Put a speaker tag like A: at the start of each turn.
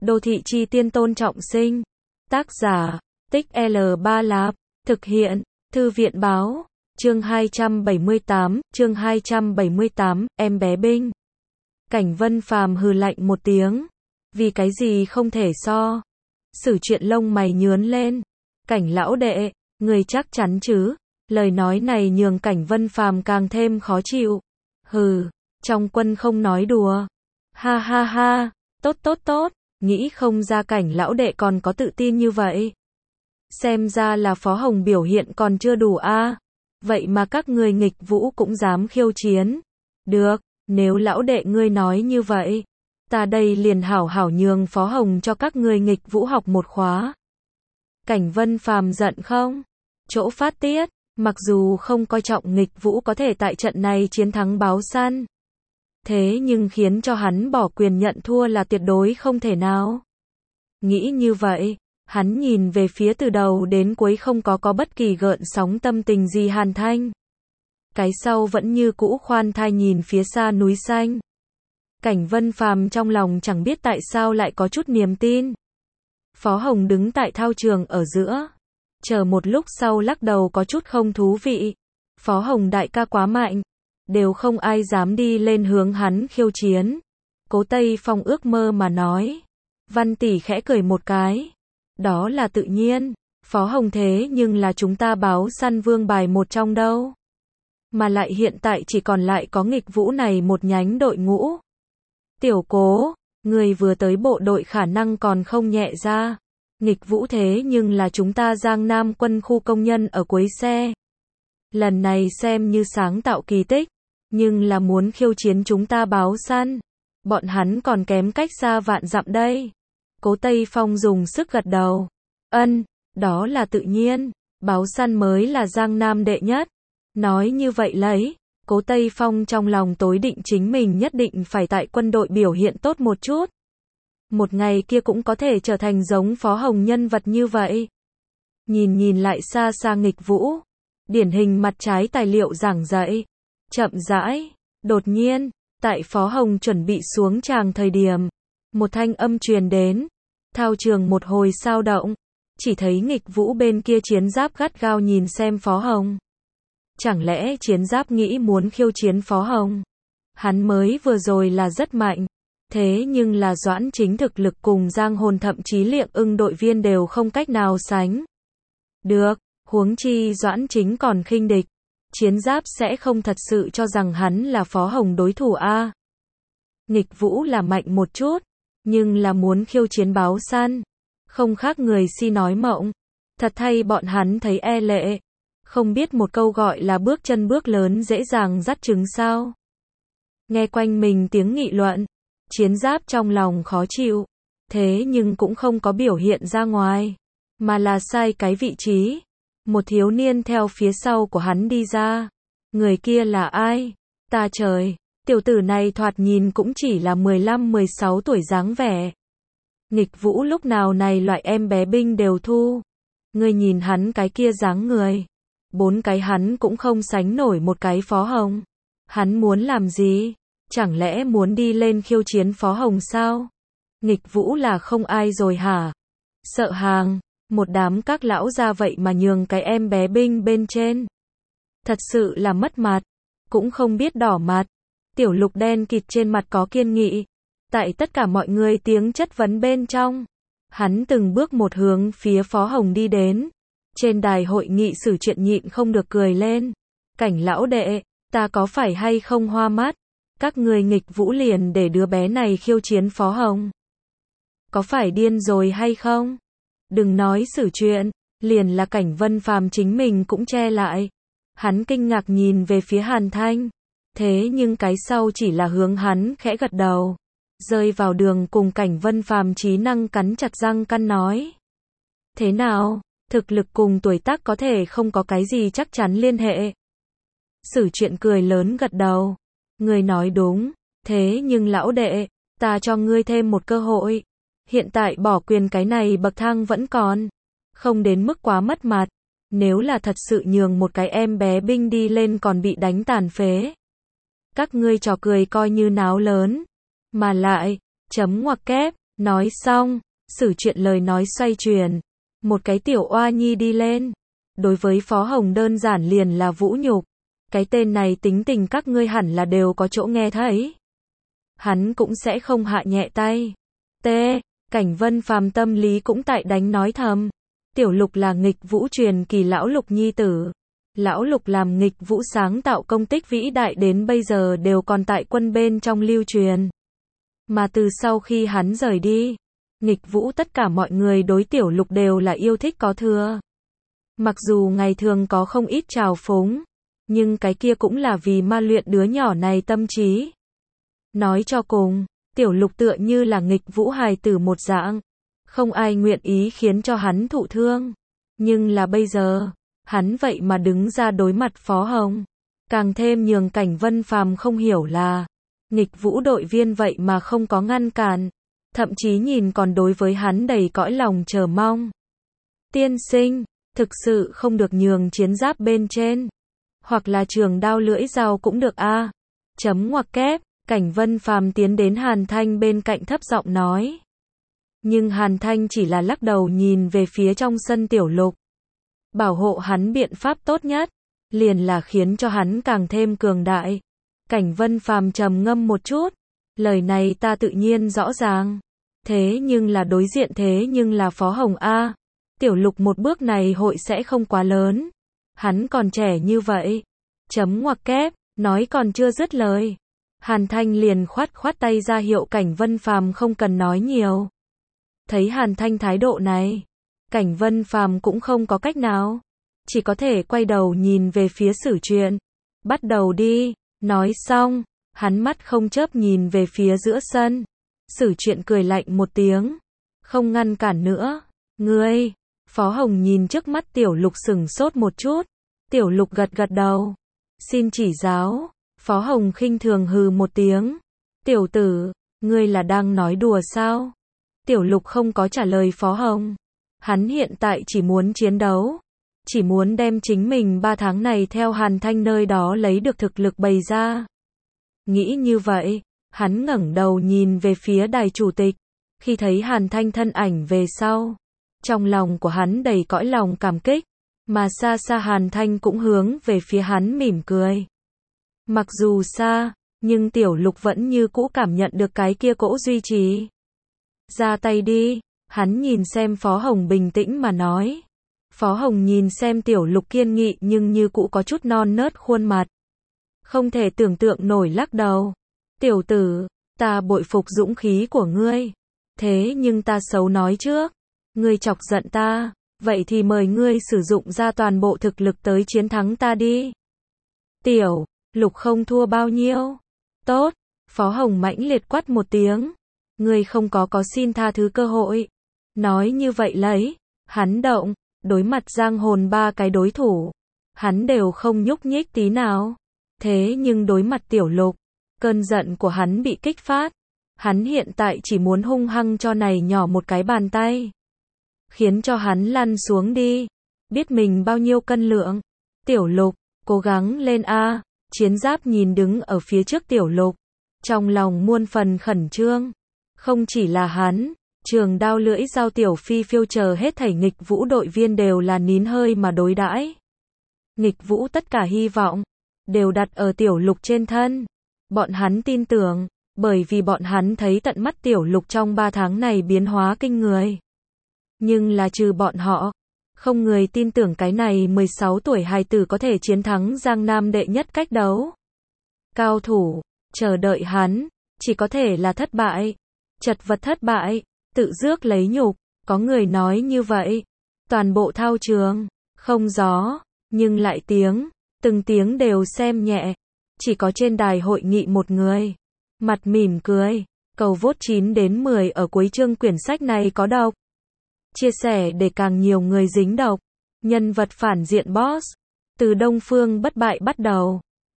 A: Đô thị chi tiên Tôn Trọng Sinh. Tác giả, Tích L3 Lạp. Thực hiện, Thư viện báo. Chương 278, em bé binh. Cảnh Vân Phàm hừ lạnh một tiếng. Vì cái gì không thể so? Sử Chuyện lông mày nhướng lên. Cảnh lão đệ, người chắc chắn chứ? Lời nói này nhường Cảnh Vân Phàm càng thêm khó chịu. Hừ, trong quân không nói đùa. Ha ha ha, tốt, nghĩ không ra Cảnh lão đệ còn có tự tin như vậy. Xem ra là Phó Hồng biểu hiện còn chưa đủ a. Vậy mà các người nghịch vũ cũng dám khiêu chiến. Được, nếu lão đệ ngươi nói như vậy, ta đây liền hảo hảo nhường Phó Hồng cho các người nghịch vũ học một khóa. Cảnh Vân Phàm giận không? Chỗ phát tiết, mặc dù không coi trọng nghịch vũ có thể tại trận này chiến thắng báo săn. Thế nhưng khiến cho hắn bỏ quyền nhận thua là tuyệt đối không thể nào. Nghĩ như vậy, hắn nhìn về phía từ đầu đến cuối không có bất kỳ gợn sóng tâm tình gì Hàn Thanh. Cái sau vẫn như cũ khoan thai nhìn phía xa núi xanh. Cảnh Vân Phàm trong lòng chẳng biết tại sao lại có chút niềm tin. Phó Hồng đứng tại thao trường ở giữa. Chờ một lúc sau lắc đầu có chút không thú vị. Phó Hồng đại ca quá mạnh. Đều không ai dám đi lên hướng hắn khiêu chiến. Cố Tây Phong ước mơ mà nói. Văn tỷ khẽ cười một cái. Đó là tự nhiên. Phó Hồng thế nhưng là chúng ta báo săn vương bài một trong đâu. Mà lại hiện tại chỉ còn lại có nghịch vũ này một nhánh đội ngũ. Tiểu Cố, người vừa tới bộ đội khả năng còn không nhẹ ra. Nghịch vũ thế nhưng là chúng ta Giang Nam quân khu công nhân ở cuối xe. Lần này xem như sáng tạo kỳ tích, nhưng là muốn khiêu chiến chúng ta báo săn. Bọn hắn còn kém cách xa vạn dặm đây. Cố Tây Phong dùng sức gật đầu. Đó là tự nhiên, báo săn mới là Giang Nam đệ nhất. Nói như vậy lấy, Cố Tây Phong trong lòng tối định chính mình nhất định phải tại quân đội biểu hiện tốt một chút. Một ngày kia cũng có thể trở thành giống Phó Hồng nhân vật như vậy. Nhìn lại xa xa nghịch vũ. Điển hình mặt trái tài liệu giảng dạy. Chậm rãi, đột nhiên, tại Phó Hồng chuẩn bị xuống tràng thời điểm. Một thanh âm truyền đến. Thao trường một hồi sao động. Chỉ thấy nghịch vũ bên kia chiến giáp gắt gao nhìn xem Phó Hồng. Chẳng lẽ chiến giáp nghĩ muốn khiêu chiến Phó Hồng? Hắn mới vừa rồi là rất mạnh. Thế nhưng là Doãn Chính thực lực cùng Giang Hồn thậm chí Liệng Ưng đội viên đều không cách nào sánh. Được, huống chi Doãn Chính còn khinh địch. Chiến giáp sẽ không thật sự cho rằng hắn là Phó Hồng đối thủ a. Nghịch vũ là mạnh một chút, nhưng là muốn khiêu chiến báo săn. Không khác người si nói mộng. Thật thay bọn hắn thấy e lệ. Không biết một câu gọi là bước chân bước lớn dễ dàng dắt trứng sao. Nghe quanh mình tiếng nghị luận. Chiến giáp trong lòng khó chịu. Thế nhưng cũng không có biểu hiện ra ngoài. Mà là sai cái vị trí. Một thiếu niên theo phía sau của hắn đi ra. Người kia là ai? Ta trời, tiểu tử này thoạt nhìn cũng chỉ là 15-16 tuổi dáng vẻ. Nghịch vũ lúc nào này loại em bé binh đều thu. Ngươi nhìn hắn cái kia dáng người. 4 cái hắn cũng không sánh nổi một cái Phó Hồng. Hắn muốn làm gì? Chẳng lẽ muốn đi lên khiêu chiến Phó Hồng sao? Nghịch vũ là không ai rồi hả? Sợ hàng, một đám các lão ra vậy mà nhường cái em bé binh bên trên. Thật sự là mất mặt, cũng không biết đỏ mặt. Tiểu Lục đen kịt trên mặt có kiên nghị. Tại tất cả mọi người tiếng chất vấn bên trong, hắn từng bước một hướng phía Phó Hồng đi đến. Trên đài hội nghị Sử Chuyện nhịn không được cười lên. Cảnh lão đệ, ta có phải hay không hoa mắt? Các người nghịch vũ liền để đứa bé này khiêu chiến Phó Hồng. Có phải điên rồi hay không? Đừng nói Sử Chuyện, liền là Cảnh Vân Phàm chính mình cũng che lại. Hắn kinh ngạc nhìn về phía Hàn Thanh. Thế nhưng cái sau chỉ là hướng hắn khẽ gật đầu. Rơi vào đường cùng Cảnh Vân Phàm trí năng cắn chặt răng căn nói. Thế nào, thực lực cùng tuổi tác có thể không có cái gì chắc chắn liên hệ. Sử Chuyện cười lớn gật đầu. Ngươi nói đúng, thế nhưng lão đệ, ta cho ngươi thêm một cơ hội. Hiện tại bỏ quyền cái này bậc thang vẫn còn. Không đến mức quá mất mặt. Nếu là thật sự nhường một cái em bé binh đi lên còn bị đánh tàn phế. Các ngươi trò cười coi như náo lớn. Mà lại, chấm ngoặc kép, Nói xong, Sử Truyện lời nói xoay chuyển. Một cái tiểu oa nhi đi lên. Đối với Phó Hồng đơn giản liền là vũ nhục. Cái tên này tính tình các ngươi hẳn là đều có chỗ nghe thấy. Hắn cũng sẽ không hạ nhẹ tay. T. Cảnh Vân Phàm tâm lý cũng tại đánh nói thầm. Tiểu Lục là nghịch vũ truyền kỳ lão Lục nhi tử. Lão Lục làm nghịch vũ sáng tạo công tích vĩ đại đến bây giờ đều còn tại quân bên trong lưu truyền. Mà từ sau khi hắn rời đi, nghịch vũ tất cả mọi người đối Tiểu Lục đều là yêu thích có thừa. Mặc dù ngày thường có không ít trào phúng, nhưng cái kia cũng là vì ma luyện đứa nhỏ này tâm trí. Nói cho cùng, Tiểu Lục tựa như là nghịch vũ hài tử một dạng. Không ai nguyện ý khiến cho hắn thụ thương. Nhưng là bây giờ, hắn vậy mà đứng ra đối mặt Phó Hồng. Càng thêm nhường Cảnh Vân Phàm không hiểu là, nghịch vũ đội viên vậy mà không có ngăn cản. Thậm chí nhìn còn đối với hắn đầy cõi lòng chờ mong. Tiên sinh, thực sự không được nhường chiến giáp bên trên. Hoặc là trường đao lưỡi dao cũng được a. Chấm ngoặc kép, Cảnh Vân Phàm tiến đến Hàn Thanh bên cạnh thấp giọng nói. Nhưng Hàn Thanh chỉ là lắc đầu nhìn về phía trong sân Tiểu Lục. Bảo hộ hắn biện pháp tốt nhất, liền là khiến cho hắn càng thêm cường đại. Cảnh Vân Phàm trầm ngâm một chút. Lời này ta tự nhiên rõ ràng. Thế nhưng là đối diện thế nhưng là Phó Hồng A. Tiểu Lục một bước này hội sẽ không quá lớn. Hắn còn trẻ như vậy. Chấm ngoặc kép, nói còn chưa dứt lời. Hàn Thanh liền khoát khoát tay ra hiệu Cảnh Vân Phàm không cần nói nhiều. Thấy Hàn Thanh thái độ này, Cảnh Vân Phàm cũng không có cách nào. Chỉ có thể quay đầu nhìn về phía Sử Truyện. Bắt đầu đi, nói xong, hắn mắt không chớp nhìn về phía giữa sân. Sử Truyện cười lạnh một tiếng. Không ngăn cản nữa. Ngươi, Phó Hồng nhìn trước mắt Tiểu Lục sững sốt một chút. Tiểu Lục gật gật đầu. Xin chỉ giáo. Phó Hồng khinh thường hừ một tiếng. Tiểu tử, ngươi là đang nói đùa sao? Tiểu Lục không có trả lời Phó Hồng. Hắn hiện tại chỉ muốn chiến đấu. Chỉ muốn đem chính mình 3 tháng này theo Hàn Thanh nơi đó lấy được thực lực bày ra. Nghĩ như vậy, hắn ngẩng đầu nhìn về phía đài chủ tịch. Khi thấy Hàn Thanh thân ảnh về sau, trong lòng của hắn đầy cõi lòng cảm kích. Mà xa xa Hàn Thanh cũng hướng về phía hắn mỉm cười. Mặc dù xa, nhưng Tiểu Lục vẫn như cũ cảm nhận được cái kia cỗ duy trì. Ra tay đi, hắn nhìn xem Phó Hồng bình tĩnh mà nói. Phó Hồng nhìn xem Tiểu Lục kiên nghị nhưng như cũ có chút non nớt khuôn mặt. Không thể tưởng tượng nổi lắc đầu. Tiểu tử, ta bội phục dũng khí của ngươi. Thế nhưng ta xấu nói trước. Ngươi chọc giận ta, vậy thì mời ngươi sử dụng ra toàn bộ thực lực tới chiến thắng ta đi. Tiểu Lục không thua bao nhiêu. Tốt, Phó Hồng mãnh liệt quát một tiếng. Ngươi không có xin tha thứ cơ hội. Nói như vậy lấy, hắn động, đối mặt giang hồn 3 cái đối thủ. Hắn đều không nhúc nhích tí nào. Thế nhưng đối mặt Tiểu Lục, cơn giận của hắn bị kích phát. Hắn hiện tại chỉ muốn hung hăng cho này nhỏ một cái bàn tay. Khiến cho hắn lăn xuống đi. Biết mình bao nhiêu cân lượng. Tiểu Lục, cố gắng lên a. Chiến giáp nhìn đứng ở phía trước Tiểu Lục. Trong lòng muôn phần khẩn trương. Không chỉ là hắn, trường đao lưỡi dao Tiểu Phi phiêu chờ hết thảy nghịch vũ đội viên đều là nín hơi mà đối đãi. Nghịch vũ tất cả hy vọng đều đặt ở Tiểu Lục trên thân. Bọn hắn tin tưởng, bởi vì bọn hắn thấy tận mắt Tiểu Lục trong 3 tháng này biến hóa kinh người. Nhưng là trừ bọn họ, không người tin tưởng cái này 16 tuổi hài tử có thể chiến thắng Giang Nam đệ nhất cách đấu. Cao thủ, chờ đợi hắn, chỉ có thể là thất bại. Chật vật thất bại, tự rước lấy nhục, có người nói như vậy. Toàn bộ thao trường, không gió, nhưng lại từng tiếng đều xem nhẹ. Chỉ có trên đài hội nghị một người, mặt mỉm cười, cầu vote 9 đến 10 ở cuối chương quyển sách này có độc. Chia sẻ để càng nhiều người dính độc. Nhân vật phản diện boss, từ Đông Phương bất bại bắt đầu.